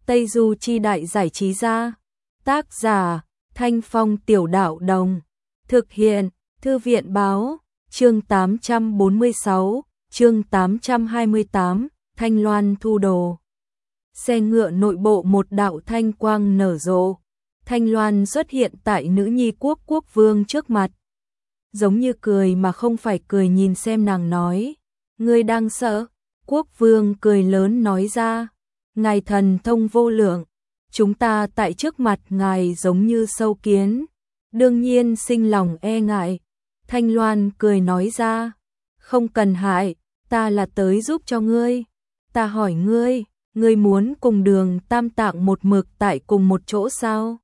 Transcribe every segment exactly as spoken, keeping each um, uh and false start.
Tây Du Chi Đại Giải Trí Gia. Tác giả, Thanh Phong Tiểu Đạo Đồng. Thực hiện, Thư viện Báo. Chương tám trăm bốn mươi sáu, chương tám trăm hai mươi tám, Thanh Loan thu đồ. Xe ngựa nội bộ một đạo thanh quang nở rộ. Thanh Loan xuất hiện tại nữ nhi quốc quốc vương trước mặt. Giống như cười mà không phải cười, nhìn xem nàng nói. Ngươi đang sợ? Quốc vương cười lớn nói ra. Ngài thần thông vô lượng, chúng ta tại trước mặt ngài giống như sâu kiến, đương nhiên sinh lòng e ngại. Thanh Loan cười nói ra. Không cần hại, ta là tới giúp cho ngươi. Ta hỏi ngươi, ngươi muốn cùng Đường Tam Tạng một mực tại cùng một chỗ sao?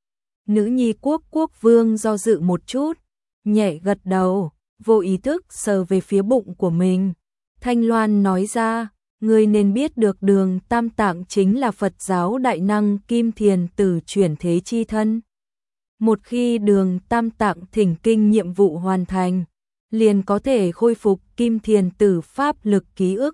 Nữ nhi quốc quốc vương do dự một chút, nhẹ gật đầu, vô ý thức sờ về phía bụng của mình. Thanh Loan nói ra, ngươi nên biết được Đường Tam Tạng chính là Phật giáo đại năng Kim Thiền Tử chuyển thế chi thân. Một khi Đường Tam Tạng thỉnh kinh nhiệm vụ hoàn thành, liền có thể khôi phục Kim Thiền Tử pháp lực ký ức.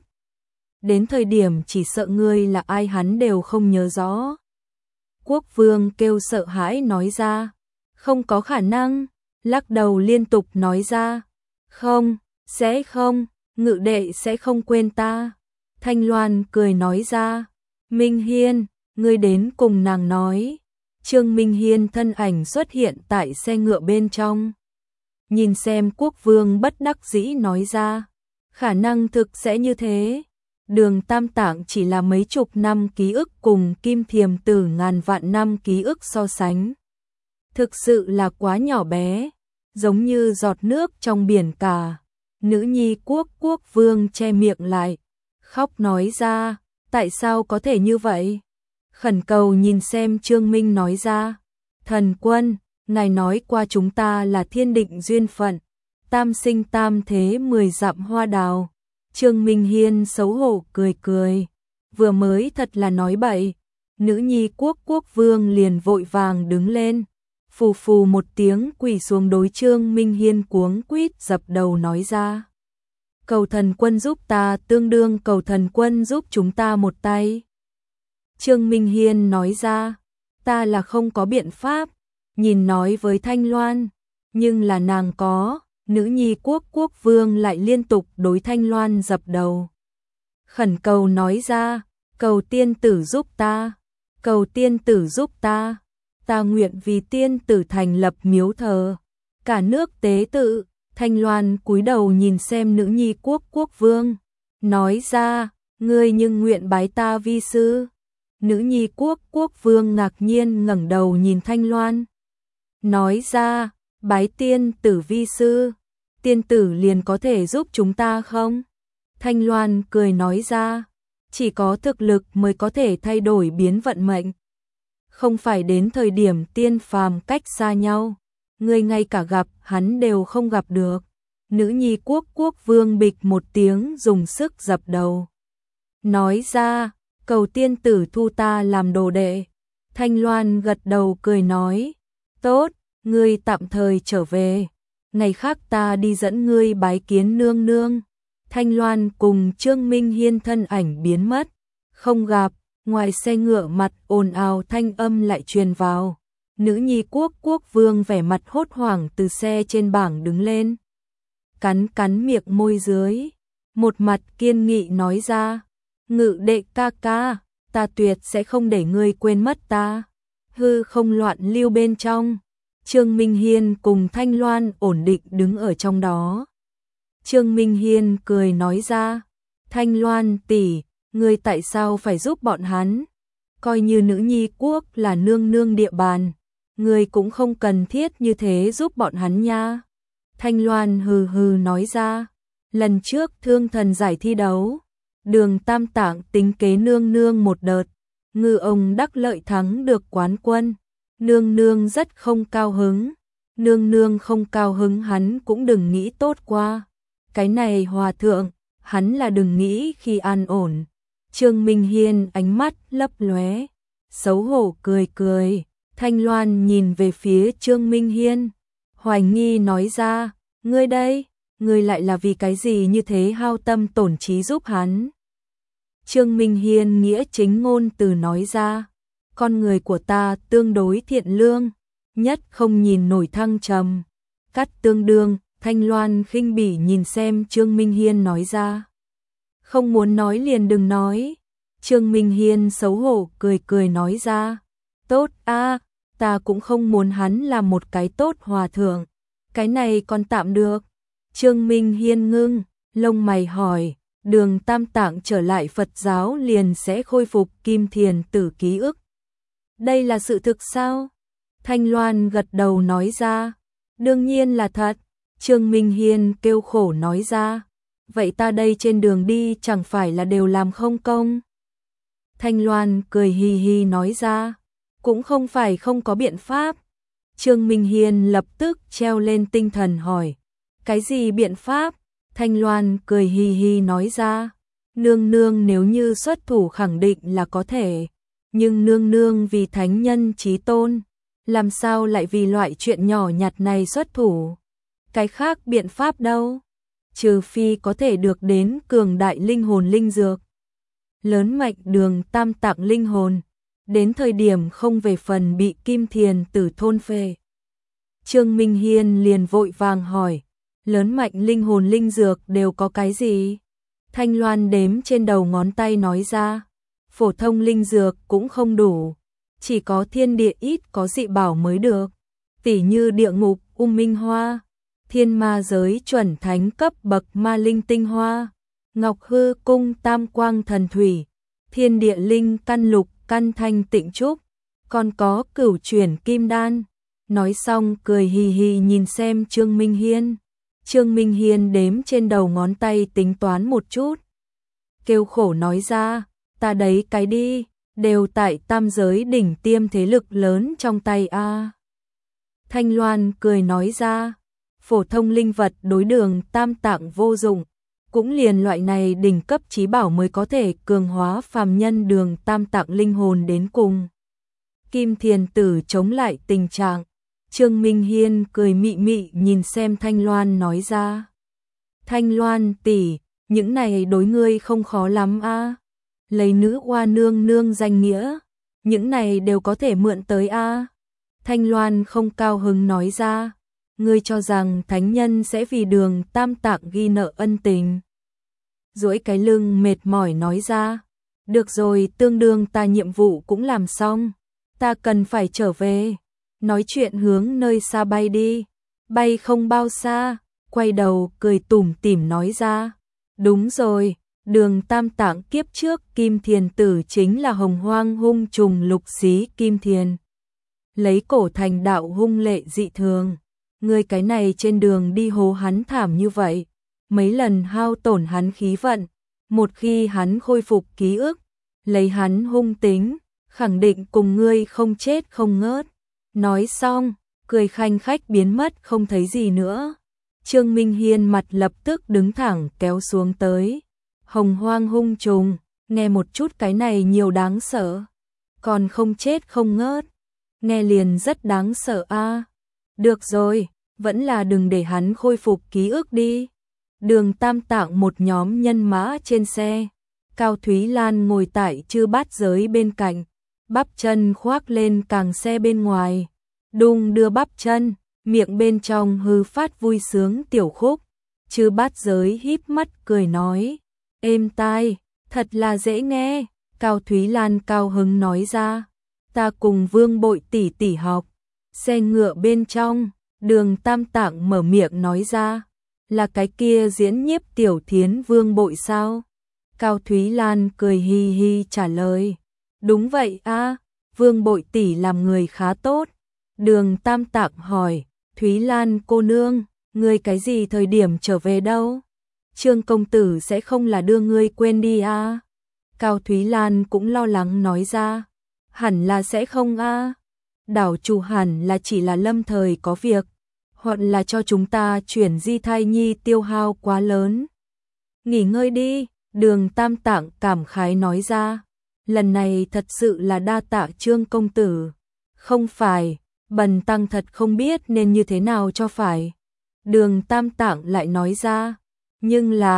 Đến thời điểm chỉ sợ ngươi là ai hắn đều không nhớ rõ. Quốc vương kêu sợ hãi nói ra. Không có khả năng, lắc đầu liên tục nói ra. Không, sẽ không, ngự đệ sẽ không quên ta. Thanh Loan cười nói ra. Minh Hiên, ngươi đến cùng nàng nói. Trương Minh Hiên thân ảnh xuất hiện tại xe ngựa bên trong. Nhìn xem quốc vương bất đắc dĩ nói ra. Khả năng thực sẽ như thế. Đường Tam Tạng chỉ là mấy chục năm ký ức cùng Kim Thiềm Tử ngàn vạn năm ký ức so sánh. Thực sự là quá nhỏ bé, giống như giọt nước trong biển cả. Nữ nhi quốc quốc vương che miệng lại, khóc nói ra, tại sao có thể như vậy? Khẩn cầu nhìn xem Trương Minh nói ra. Thần quân, ngài nói qua chúng ta là thiên định duyên phận, tam sinh tam thế mười dặm hoa đào. Trương Minh Hiên xấu hổ cười cười, vừa mới thật là nói bậy. Nữ nhi quốc quốc vương liền vội vàng đứng lên, phù phù một tiếng quỳ xuống đối Trương Minh Hiên cuống quýt dập đầu nói ra. Cầu thần quân giúp ta, tương đương cầu thần quân giúp chúng ta một tay. Trương Minh Hiên nói ra, ta là không có biện pháp, nhìn nói với Thanh Loan, nhưng là nàng có. Nữ nhi quốc quốc vương lại liên tục đối Thanh Loan dập đầu. Khẩn cầu nói ra, cầu tiên tử giúp ta, cầu tiên tử giúp ta, ta nguyện vì tiên tử thành lập miếu thờ, cả nước tế tự. Thanh Loan cúi đầu nhìn xem nữ nhi quốc quốc vương, nói ra, ngươi nhưng nguyện bái ta vi sư. Nữ nhi quốc quốc vương ngạc nhiên ngẩng đầu nhìn Thanh Loan, nói ra, bái tiên tử vi sư, tiên tử liền có thể giúp chúng ta không? Thanh Loan cười nói ra, chỉ có thực lực mới có thể thay đổi biến vận mệnh. Không phải đến thời điểm tiên phàm cách xa nhau, người ngay cả gặp hắn đều không gặp được. Nữ nhi quốc quốc vương bịch một tiếng dùng sức dập đầu. Nói ra, cầu tiên tử thu ta làm đồ đệ. Thanh Loan gật đầu cười nói, tốt, ngươi tạm thời trở về. Ngày khác ta đi dẫn ngươi bái kiến nương nương. Thanh Loan cùng Trương Minh Hiên thân ảnh biến mất, không gặp. Ngoài xe ngựa mặt ồn ào thanh âm lại truyền vào. Nữ nhi quốc quốc vương vẻ mặt hốt hoảng từ xe trên bảng đứng lên, cắn cắn miệng môi dưới, một mặt kiên nghị nói ra, ngự đệ ca ca, ta tuyệt sẽ không để ngươi quên mất ta. Hư không loạn lưu bên trong, Trương Minh Hiên cùng Thanh Loan ổn định đứng ở trong đó. Trương Minh Hiên cười nói ra, Thanh Loan tỷ, ngươi tại sao phải giúp bọn hắn? Coi như nữ nhi quốc là nương nương địa bàn, ngươi cũng không cần thiết như thế giúp bọn hắn nha. Thanh Loan hừ hừ nói ra, lần trước thương thần giải thi đấu, Đường Tam Tạng tính kế nương nương một đợt, ngư ông đắc lợi thắng được quán quân. Nương nương rất không cao hứng, nương nương không cao hứng hắn cũng đừng nghĩ tốt qua. Cái này hòa thượng, hắn là đừng nghĩ khi an ổn. Trương Minh Hiên ánh mắt lấp lóe, xấu hổ cười cười. Thanh Loan nhìn về phía Trương Minh Hiên, hoài nghi nói ra, ngươi đây, ngươi lại là vì cái gì như thế hao tâm tổn trí giúp hắn? Trương Minh Hiên nghĩa chính ngôn từ nói ra, con người của ta tương đối thiện lương, nhất không nhìn nổi thăng trầm. Cắt tương đương, Thanh Loan khinh bỉ nhìn xem Trương Minh Hiên nói ra. Không muốn nói liền đừng nói. Trương Minh Hiên xấu hổ cười cười nói ra. Tốt a, ta cũng không muốn hắn là một cái tốt hòa thượng. Cái này còn tạm được. Trương Minh Hiên ngưng, lông mày hỏi, Đường Tam Tạng trở lại Phật giáo liền sẽ khôi phục Kim Thiền Tử ký ức. Đây là sự thực sao? Thanh Loan gật đầu nói ra. Đương nhiên là thật. Trương Minh Hiên kêu khổ nói ra. Vậy ta đây trên đường đi chẳng phải là đều làm không công? Thanh Loan cười hì hì nói ra. Cũng không phải không có biện pháp. Trương Minh Hiên lập tức treo lên tinh thần hỏi. Cái gì biện pháp? Thanh Loan cười hì hì nói ra. Nương nương nếu như xuất thủ khẳng định là có thể. Nhưng nương nương vì thánh nhân chí tôn. Làm sao lại vì loại chuyện nhỏ nhặt này xuất thủ? Cái khác biện pháp đâu? Trừ phi có thể được đến cường đại linh hồn linh dược. Lớn mạnh Đường Tam Tạng linh hồn. Đến thời điểm không về phần bị Kim Thiền Tử thôn phệ. Trương Minh Hiên liền vội vàng hỏi. Lớn mạnh linh hồn linh dược đều có cái gì? Thanh Loan đếm trên đầu ngón tay nói ra. Phổ thông linh dược cũng không đủ. Chỉ có thiên địa ít có dị bảo mới được. Tỉ như địa ngục, U Minh Hoa. Thiên ma giới chuẩn thánh cấp bậc ma linh tinh hoa. Ngọc hư cung tam quang thần thủy. Thiên địa linh căn lục căn thanh tịnh trúc. Còn có cửu chuyển kim đan. Nói xong cười hì hì nhìn xem Trương Minh Hiên. Trương Minh Hiên đếm trên đầu ngón tay tính toán một chút. Kêu khổ nói ra, ta đấy cái đi, đều tại tam giới đỉnh tiêm thế lực lớn trong tay a. Thanh Loan cười nói ra, phổ thông linh vật đối Đường Tam Tạng vô dụng, cũng liền loại này đỉnh cấp chí bảo mới có thể cường hóa phàm nhân Đường Tam Tạng linh hồn đến cùng. Kim Thiền Tử chống lại tình trạng. Trương Minh Hiên cười mị mị nhìn xem Thanh Loan nói ra. Thanh Loan tỷ, những này đối ngươi không khó lắm a. Lấy nữ oa nương nương danh nghĩa, những này đều có thể mượn tới a. Thanh Loan không cao hứng nói ra. Ngươi cho rằng thánh nhân sẽ vì Đường Tam Tạng ghi nợ ân tình. Duỗi cái lưng mệt mỏi nói ra. Được rồi, tương đương ta nhiệm vụ cũng làm xong. Ta cần phải trở về. Nói chuyện hướng nơi xa bay đi. Bay không bao xa, quay đầu cười tủm tỉm nói ra. Đúng rồi, Đường Tam Tạng kiếp trước Kim Thiền Tử chính là hồng hoang hung trùng lục xí Kim Thiền. Lấy cổ thành đạo hung lệ dị thường. Người cái này trên đường đi hố hắn thảm như vậy. Mấy lần hao tổn hắn khí vận. Một khi hắn khôi phục ký ức, lấy hắn hung tính, khẳng định cùng ngươi không chết không ngớt. Nói xong, cười khanh khách biến mất không thấy gì nữa. Trương Minh Hiên mặt lập tức đứng thẳng kéo xuống tới. Hồng hoang hung trùng, nghe một chút cái này nhiều đáng sợ. Còn không chết không ngớt, nghe liền rất đáng sợ a. Được rồi, vẫn là đừng để hắn khôi phục ký ức đi. Đường Tam Tạng một nhóm nhân mã trên xe. Cao Thúy Lan ngồi tại chư bát giới bên cạnh. Bắp chân khoác lên càng xe bên ngoài. Đung đưa bắp chân, miệng bên trong hư phát vui sướng tiểu khúc. Chư bát giới híp mắt cười nói. Êm tai, thật là dễ nghe. Cao Thúy Lan cao hứng nói ra. Ta cùng Vương Bội tỷ tỷ học. Xe ngựa bên trong, Đường Tam Tạng mở miệng nói ra. Là cái kia diễn nhiếp tiểu thiến Vương Bội sao? Cao Thúy Lan cười hi hi trả lời. Đúng vậy a, Vương Bội tỷ làm người khá tốt. Đường Tam Tạng hỏi, Thúy Lan cô nương, ngươi cái gì thời điểm trở về đâu? Trương công tử sẽ không là đưa ngươi quên đi a? Cao Thúy Lan cũng lo lắng nói ra, hẳn là sẽ không a. Đảo chủ hẳn là chỉ là lâm thời có việc, hoặc là cho chúng ta chuyển di thai nhi tiêu hao quá lớn. Nghỉ ngơi đi, Đường Tam Tạng cảm khái nói ra. Lần này thật sự là đa tạ Trương công tử. Không phải, bần tăng thật không biết nên như thế nào cho phải. Đường Tam Tạng lại nói ra. Nhưng là,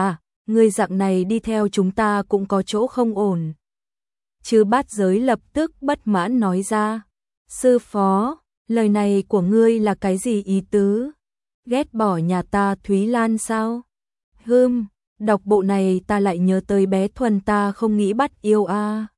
ngươi dạng này đi theo chúng ta cũng có chỗ không ổn. Chư bát giới lập tức bất mãn nói ra. Sư phó, lời này của ngươi là cái gì ý tứ? Ghét bỏ nhà ta Thúy Lan sao? Hừm, đọc bộ này ta lại nhớ tới bé Thuần ta không nghĩ bắt yêu a.